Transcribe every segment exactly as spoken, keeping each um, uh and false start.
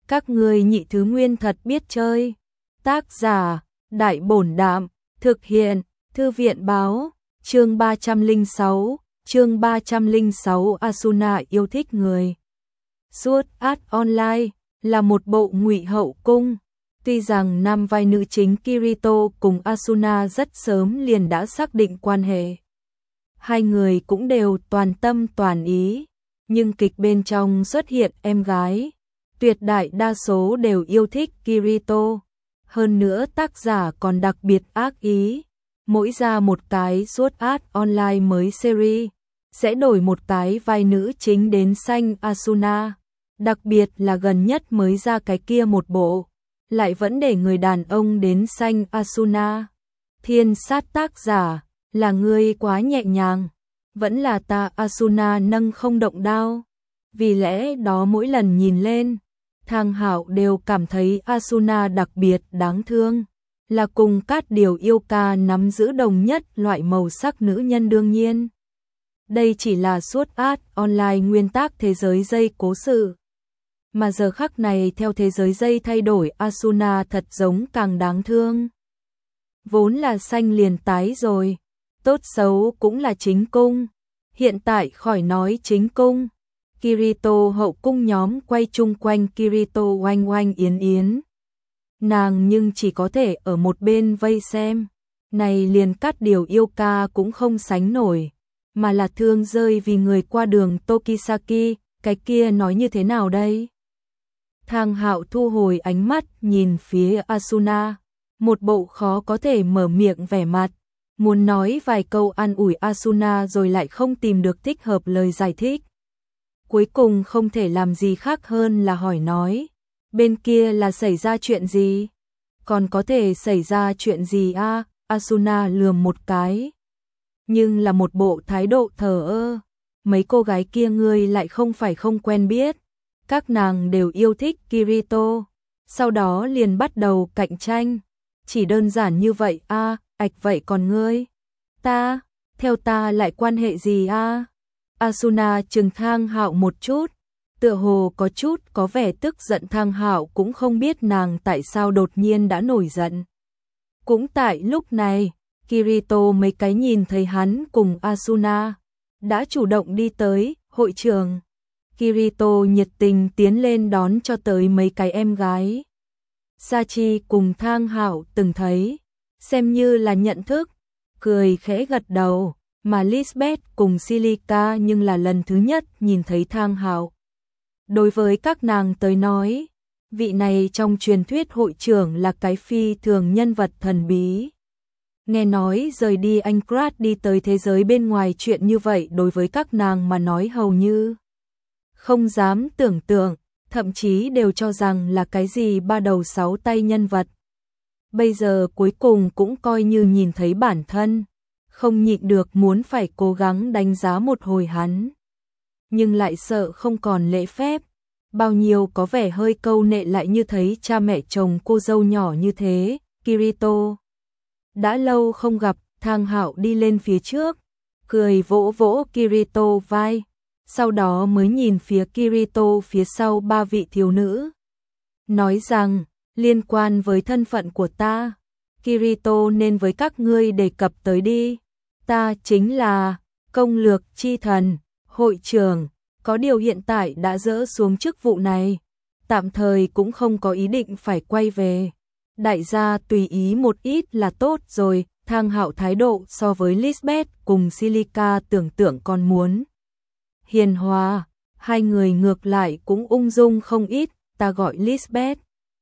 Các ngươi nhị thứ nguyên thật biết chơi. Tác giả, Đại Bổn Đạm, thực hiện, Thư viện Báo, chương ba trăm lẻ sáu, chương ba trăm lẻ sáu Asuna yêu thích người. Sword Art Online là một bộ ngụy hậu cung. Tuy rằng nam vai nữ chính Kirito cùng Asuna rất sớm liền đã xác định quan hệ. Hai người cũng đều toàn tâm toàn ý, nhưng kịch bên trong xuất hiện em gái. Tuyệt đại đa số đều yêu thích Kirito. Hơn nữa tác giả còn đặc biệt ác ý. Mỗi ra một cái Sword Art Online mới series, sẽ đổi một cái vai nữ chính đến xanh Asuna. Đặc biệt là gần nhất mới ra cái kia một bộ, lại vẫn để người đàn ông đến xanh Asuna. Thiên sát tác giả, là ngươi quá nhẹ nhàng, vẫn là ta Asuna nâng không động đao. Vì lẽ đó mỗi lần nhìn lên, Thang Hạo đều cảm thấy Asuna đặc biệt đáng thương, là cùng Cát Điều yêu ca nắm giữ đồng nhất loại màu sắc nữ nhân đương nhiên. Đây chỉ là Sword Art Online nguyên tắc thế giới dây cố sự. Mà giờ khắc này theo thế giới dây thay đổi, Asuna thật giống càng đáng thương. Vốn là xanh liền tái rồi, tốt xấu cũng là chính cung. Hiện tại khỏi nói chính cung, Kirito hậu cung nhóm quay chung quanh Kirito oanh oanh yến yến. Nàng nhưng chỉ có thể ở một bên vây xem. Này liền Cát Điều yêu ca cũng không sánh nổi, mà là thương rơi vì người qua đường Tokisaki, cái kia nói như thế nào đây? Thang Hạo thu hồi ánh mắt nhìn phía Asuna, một bộ khó có thể mở miệng vẻ mặt, muốn nói vài câu an ủi Asuna rồi lại không tìm được thích hợp lời giải thích. Cuối cùng không thể làm gì khác hơn là hỏi nói, bên kia là xảy ra chuyện gì? Còn có thể xảy ra chuyện gì a? À? Asuna lườm một cái, nhưng là một bộ thái độ thờ ơ. Mấy cô gái kia ngươi lại không phải không quen biết, các nàng đều yêu thích Kirito, sau đó liền bắt đầu cạnh tranh. Chỉ đơn giản như vậy a? À, ạch vậy còn ngươi? Ta, theo ta lại quan hệ gì a? À? Asuna trừng Thang Hạo một chút, tựa hồ có chút có vẻ tức giận. Thang Hạo cũng không biết nàng tại sao đột nhiên đã nổi giận. Cũng tại lúc này, Kirito mấy cái nhìn thấy hắn cùng Asuna, đã chủ động đi tới hội trường. Kirito nhiệt tình tiến lên đón cho tới mấy cái em gái. Sachi cùng Thang Hạo từng thấy, xem như là nhận thức, cười khẽ gật đầu, mà Lisbeth cùng Silica nhưng là lần thứ nhất nhìn thấy Thang Hạo. Đối với các nàng tới nói, vị này trong truyền thuyết hội trưởng là cái phi thường nhân vật thần bí. Nghe nói rời đi Anchorage đi tới thế giới bên ngoài chuyện như vậy đối với các nàng mà nói hầu như không dám tưởng tượng, thậm chí đều cho rằng là cái gì ba đầu sáu tay nhân vật. Bây giờ cuối cùng cũng coi như nhìn thấy bản thân, không nhịn được muốn phải cố gắng đánh giá một hồi hắn. Nhưng lại sợ không còn lễ phép, bao nhiêu có vẻ hơi câu nệ lại như thấy cha mẹ chồng cô dâu nhỏ như thế. Kirito, đã lâu không gặp. Thang Hạo đi lên phía trước, cười vỗ vỗ Kirito vai, sau đó mới nhìn phía Kirito phía sau ba vị thiếu nữ, nói rằng, liên quan với thân phận của ta, Kirito nên với các ngươi đề cập tới đi. Ta chính là công lược chi thần, hội trưởng, có điều hiện tại đã dỡ xuống chức vụ này, tạm thời cũng không có ý định phải quay về. Đại gia tùy ý một ít là tốt rồi. Thang Hạo thái độ so với Lisbeth cùng Silica tưởng tượng còn muốn hiền hòa, hai người ngược lại cũng ung dung không ít. Ta gọi Lisbeth,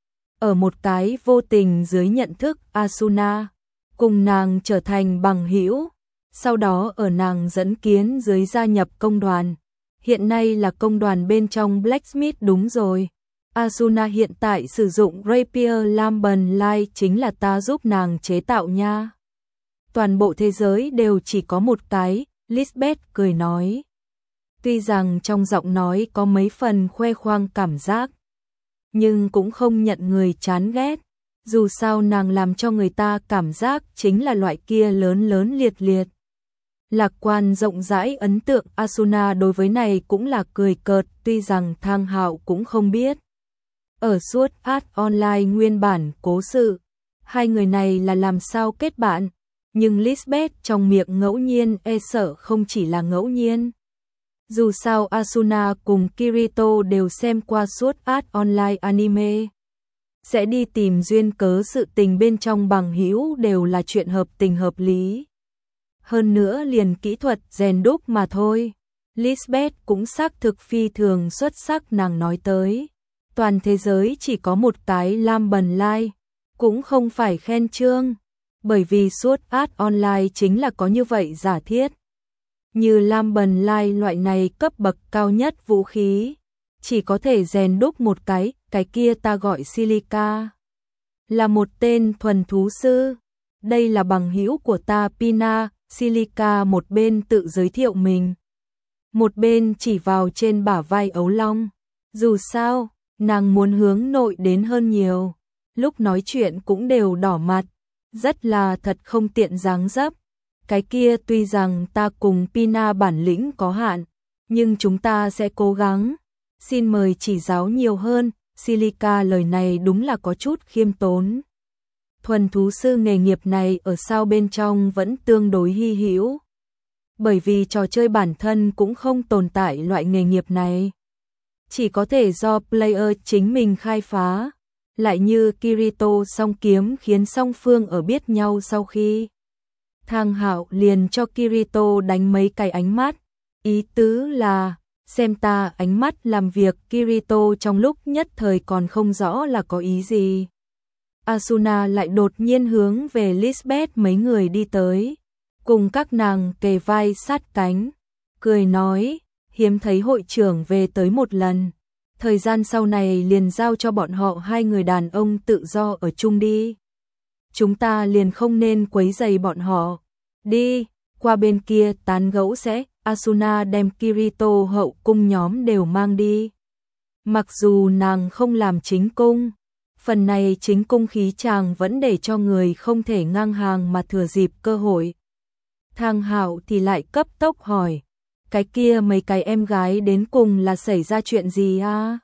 ở một cái vô tình dưới nhận thức Asuna, cùng nàng trở thành bằng hữu, sau đó ở nàng dẫn kiến dưới gia nhập công đoàn. Hiện nay là công đoàn bên trong Blacksmith. Đúng rồi, Asuna hiện tại sử dụng Rapier Lamban Light chính là ta giúp nàng chế tạo nha. Toàn bộ thế giới đều chỉ có một cái, Lisbeth cười nói. Tuy rằng trong giọng nói có mấy phần khoe khoang cảm giác, nhưng cũng không nhận người chán ghét. Dù sao nàng làm cho người ta cảm giác chính là loại kia lớn lớn liệt liệt, lạc quan rộng rãi ấn tượng. Asuna đối với này cũng là cười cợt, tuy rằng Thang Hạo cũng không biết Ở Sword Art Online nguyên bản cố sự, hai người này là làm sao kết bạn, nhưng Lisbeth trong miệng ngẫu nhiên e sợ không chỉ là ngẫu nhiên. Dù sao Asuna cùng Kirito đều xem qua Sword Art Online anime. Sẽ đi tìm duyên cớ sự tình bên trong bằng hữu đều là chuyện hợp tình hợp lý. Hơn nữa liền kỹ thuật rèn đúc mà thôi. Lisbeth cũng xác thực phi thường xuất sắc, nàng nói tới. Toàn thế giới chỉ có một cái Lam Bần Lai, cũng không phải khen trương. Bởi vì Sword Art Online chính là có như vậy giả thiết. Như Lam Bần Lai loại này cấp bậc cao nhất vũ khí, chỉ có thể rèn đúc một cái, cái kia ta gọi Silica. Là một tên thuần thú sư. Đây là bằng hữu của ta Pina. Silica một bên tự giới thiệu mình, một bên chỉ vào trên bả vai ấu long. Dù sao, nàng muốn hướng nội đến hơn nhiều. Lúc nói chuyện cũng đều đỏ mặt, rất là thật không tiện dáng dấp. Cái kia tuy rằng ta cùng Pina bản lĩnh có hạn, nhưng chúng ta sẽ cố gắng. Xin mời chỉ giáo nhiều hơn. Silica lời này đúng là có chút khiêm tốn. Thuần thú sư nghề nghiệp này ở sao bên trong vẫn tương đối hy hữu. Bởi vì trò chơi bản thân cũng không tồn tại loại nghề nghiệp này. Chỉ có thể do player chính mình khai phá. Lại như Kirito song kiếm khiến song phương ở biết nhau sau khi. Thang Hạo liền cho Kirito đánh mấy cái ánh mắt. Ý tứ là, xem ta ánh mắt làm việc. Kirito trong lúc nhất thời còn không rõ là có ý gì. Asuna lại đột nhiên hướng về Lisbeth mấy người đi tới, cùng các nàng kề vai sát cánh, cười nói, hiếm thấy hội trưởng về tới một lần, thời gian sau này liền giao cho bọn họ hai người đàn ông tự do ở chung đi. Chúng ta liền không nên quấy rầy bọn họ. Đi, qua bên kia tán gẫu sẽ. Asuna đem Kirito hậu cung nhóm đều mang đi. Mặc dù nàng không làm chính cung, phần này chính cung khí chàng vẫn để cho người không thể ngang hàng mà thừa dịp cơ hội. Thang Hạo thì lại cấp tốc hỏi, cái kia mấy cái em gái đến cùng là xảy ra chuyện gì à?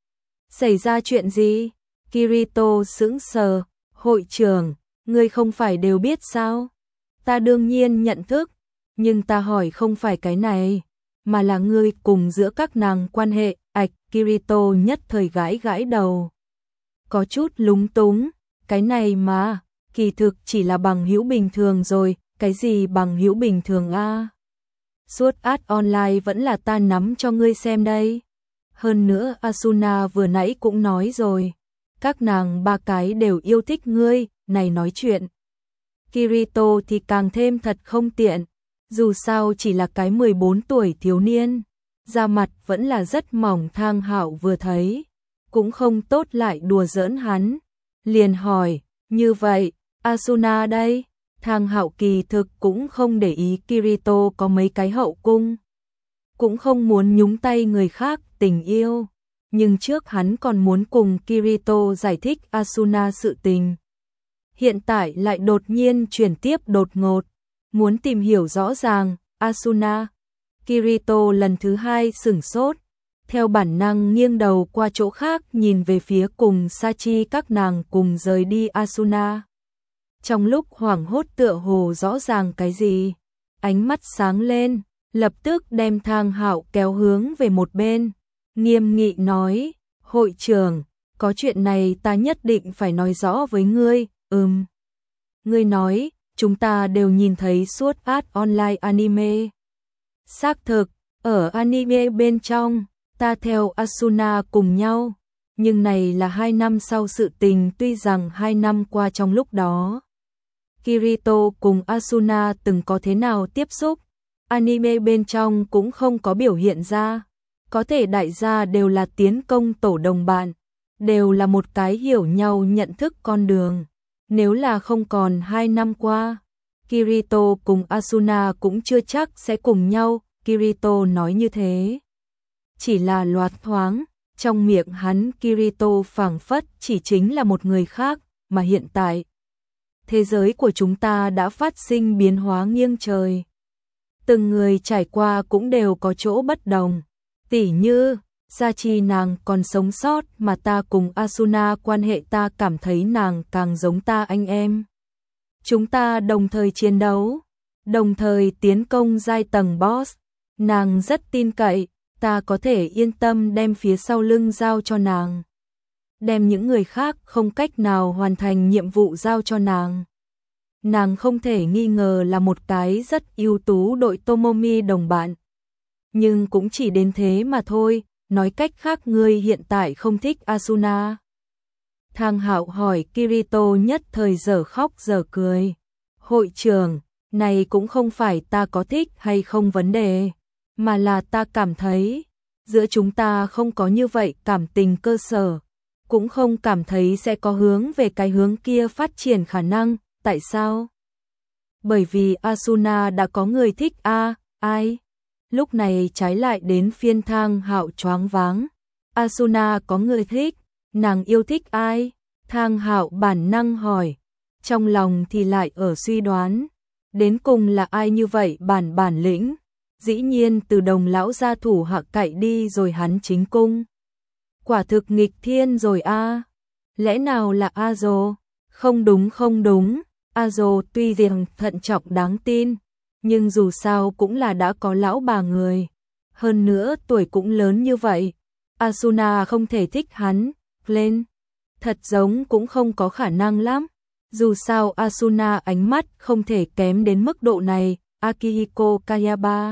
Xảy ra chuyện gì? Kirito sững sờ, hội trưởng, ngươi không phải đều biết sao? Ta đương nhiên nhận thức, nhưng ta hỏi không phải cái này, mà là ngươi cùng giữa các nàng quan hệ. Ạch, Kirito nhất thời gãi gãi đầu. Có chút lúng túng, cái này mà, kỳ thực chỉ là bằng hữu bình thường rồi, cái gì bằng hữu bình thường a? À? Sword Art Online vẫn là ta nắm cho ngươi xem đây. Hơn nữa Asuna vừa nãy cũng nói rồi, các nàng ba cái đều yêu thích ngươi, này nói chuyện. Kirito thì càng thêm thật không tiện, dù sao chỉ là cái mười bốn tuổi thiếu niên, da mặt vẫn là rất mỏng. Thang Hạo vừa thấy, cũng không tốt lại đùa giỡn hắn, liền hỏi, như vậy, Asuna đây? Thang Hạo kỳ thực cũng không để ý Kirito có mấy cái hậu cung, cũng không muốn nhúng tay người khác tình yêu, nhưng trước hắn còn muốn cùng Kirito giải thích Asuna sự tình. Hiện tại lại đột nhiên chuyển tiếp đột ngột, muốn tìm hiểu rõ ràng, Asuna. Kirito lần thứ hai sửng sốt, theo bản năng nghiêng đầu qua chỗ khác nhìn về phía cùng Sachi các nàng cùng rời đi Asuna. Trong lúc hoảng hốt tựa hồ rõ ràng cái gì, ánh mắt sáng lên, lập tức đem Thang Hạo kéo hướng về một bên, nghiêm nghị nói, hội trưởng, có chuyện này ta nhất định phải nói rõ với ngươi. Ừm. Ngươi nói, chúng ta đều nhìn thấy Sword Art Online anime. Xác thực, ở anime bên trong, ta theo Asuna cùng nhau, nhưng này là hai năm sau sự tình. Tuy rằng hai năm qua trong lúc đó, Kirito cùng Asuna từng có thế nào tiếp xúc, anime bên trong cũng không có biểu hiện ra. Có thể đại gia đều là tiến công tổ đồng bạn, đều là một cái hiểu nhau nhận thức con đường. Nếu là không còn hai năm qua, Kirito cùng Asuna cũng chưa chắc sẽ cùng nhau. Kirito nói như thế, chỉ là loạt thoáng, trong miệng hắn Kirito phảng phất chỉ chính là một người khác, mà hiện tại, thế giới của chúng ta đã phát sinh biến hóa nghiêng trời. Từng người trải qua cũng đều có chỗ bất đồng, tỉ như, Gia chi nàng còn sống sót mà ta cùng Asuna quan hệ ta cảm thấy nàng càng giống ta anh em. Chúng ta đồng thời chiến đấu, đồng thời tiến công giai tầng boss, nàng rất tin cậy, ta có thể yên tâm đem phía sau lưng giao cho nàng. Đem những người khác không cách nào hoàn thành nhiệm vụ giao cho nàng. Nàng không thể nghi ngờ là một cái rất ưu tú đội Tomomi đồng bạn. Nhưng cũng chỉ đến thế mà thôi, nói cách khác ngươi hiện tại không thích Asuna. Thang Hạo hỏi Kirito nhất thời dở khóc dở cười. Hội trưởng, này cũng không phải ta có thích hay không vấn đề, mà là ta cảm thấy, giữa chúng ta không có như vậy cảm tình cơ sở, cũng không cảm thấy sẽ có hướng về cái hướng kia phát triển khả năng, tại sao? Bởi vì Asuna đã có người thích a, ai? Lúc này trái lại đến phiên Thang Hạo choáng váng. Asuna có người thích, nàng yêu thích ai? Thang Hạo bản năng hỏi, trong lòng thì lại ở suy đoán, đến cùng là ai như vậy bản bản lĩnh, dĩ nhiên từ Đồng lão gia thủ hạ cậy đi rồi hắn chính cung. Quả thực nghịch thiên rồi a. Lẽ nào là Azo? Không đúng không đúng, Azo tuy rằng thận trọng đáng tin, nhưng dù sao cũng là đã có lão bà người, hơn nữa tuổi cũng lớn như vậy, Asuna không thể thích hắn, lên, thật giống cũng không có khả năng lắm. Dù sao Asuna ánh mắt không thể kém đến mức độ này, Akihiko Kayaba.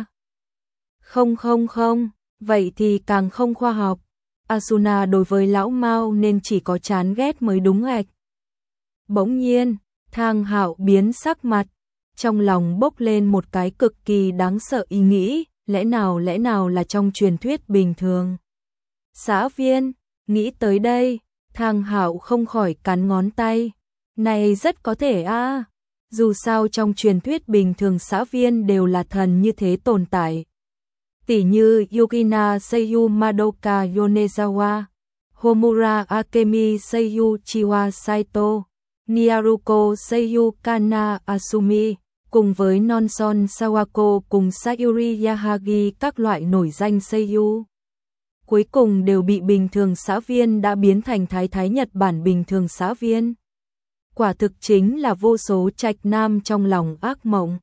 Không không không, vậy thì càng không khoa học. Asuna đối với lão Mao nên chỉ có chán ghét mới đúng ạch. Bỗng nhiên, Thang Hạo biến sắc mặt, trong lòng bốc lên một cái cực kỳ đáng sợ ý nghĩ, lẽ nào lẽ nào là trong truyền thuyết bình thường. Xã viên, nghĩ tới đây, Thang Hạo không khỏi cắn ngón tay. Này rất có thể a, à. Dù sao trong truyền thuyết bình thường xã viên đều là thần như thế tồn tại. Tỷ như Yukina Seiyu Madoka Yonezawa, Homura Akemi Seiyu Chiwa Saito, Nyaruko Seiyu Kana Asumi, cùng với Nonson Sawako cùng Sayuri Yahagi các loại nổi danh Seiyu. Cuối cùng đều bị bình thường xã viên đã biến thành thái thái Nhật Bản bình thường xã viên. Quả thực chính là vô số trạch nam trong lòng ác mộng.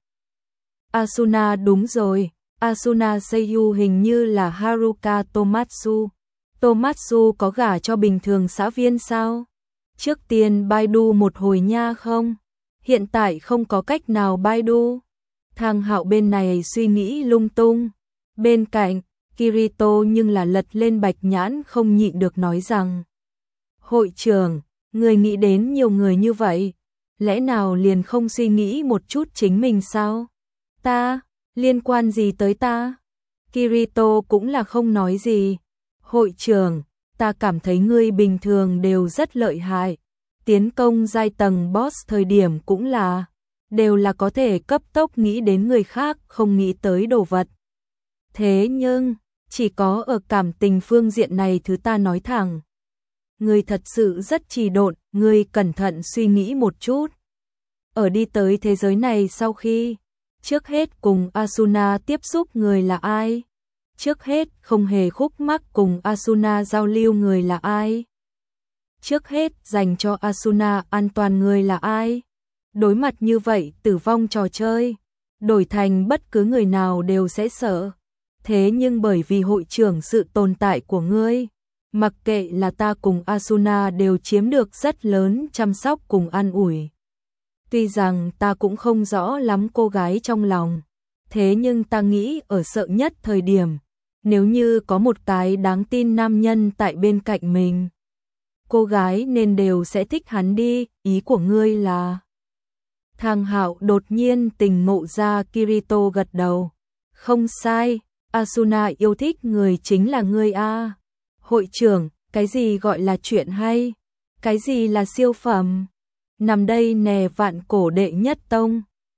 Asuna đúng rồi, Asuna Seiyu hình như là Haruka Tomatsu. Tomatsu có gả cho bình thường xã viên sao? Trước tiên Baidu một hồi nha không? Hiện tại không có cách nào Baidu. Thang Hạo bên này suy nghĩ lung tung. Bên cạnh, Kirito nhưng là lật lên bạch nhãn không nhịn được nói rằng: Hội trưởng, người nghĩ đến nhiều người như vậy, lẽ nào liền không suy nghĩ một chút chính mình sao? Ta, liên quan gì tới ta? Kirito cũng là không nói gì. Hội trưởng, ta cảm thấy ngươi bình thường đều rất lợi hại. Tiến công giai tầng boss thời điểm cũng là, đều là có thể cấp tốc nghĩ đến người khác không nghĩ tới đồ vật. Thế nhưng, chỉ có ở cảm tình phương diện này thứ ta nói thẳng. Ngươi thật sự rất trì độn, ngươi cẩn thận suy nghĩ một chút. Ở đi tới thế giới này sau khi, trước hết cùng Asuna tiếp xúc người là ai? Trước hết không hề khúc mắc cùng Asuna giao lưu người là ai? Trước hết dành cho Asuna an toàn người là ai? Đối mặt như vậy tử vong trò chơi, đổi thành bất cứ người nào đều sẽ sợ. Thế nhưng bởi vì hội trưởng sự tồn tại của ngươi, mặc kệ là ta cùng Asuna đều chiếm được rất lớn chăm sóc cùng an ủi. Tuy rằng ta cũng không rõ lắm cô gái trong lòng, thế nhưng ta nghĩ ở sợ nhất thời điểm, nếu như có một cái đáng tin nam nhân tại bên cạnh mình, cô gái nên đều sẽ thích hắn đi, ý của ngươi là... Thang Hạo đột nhiên tình ngộ ra. Kirito gật đầu. Không sai, Asuna yêu thích người chính là ngươi a. Hội trưởng, cái gì gọi là chuyện hay? Cái gì là siêu phẩm? Nằm đây nè vạn cổ đệ nhất tông.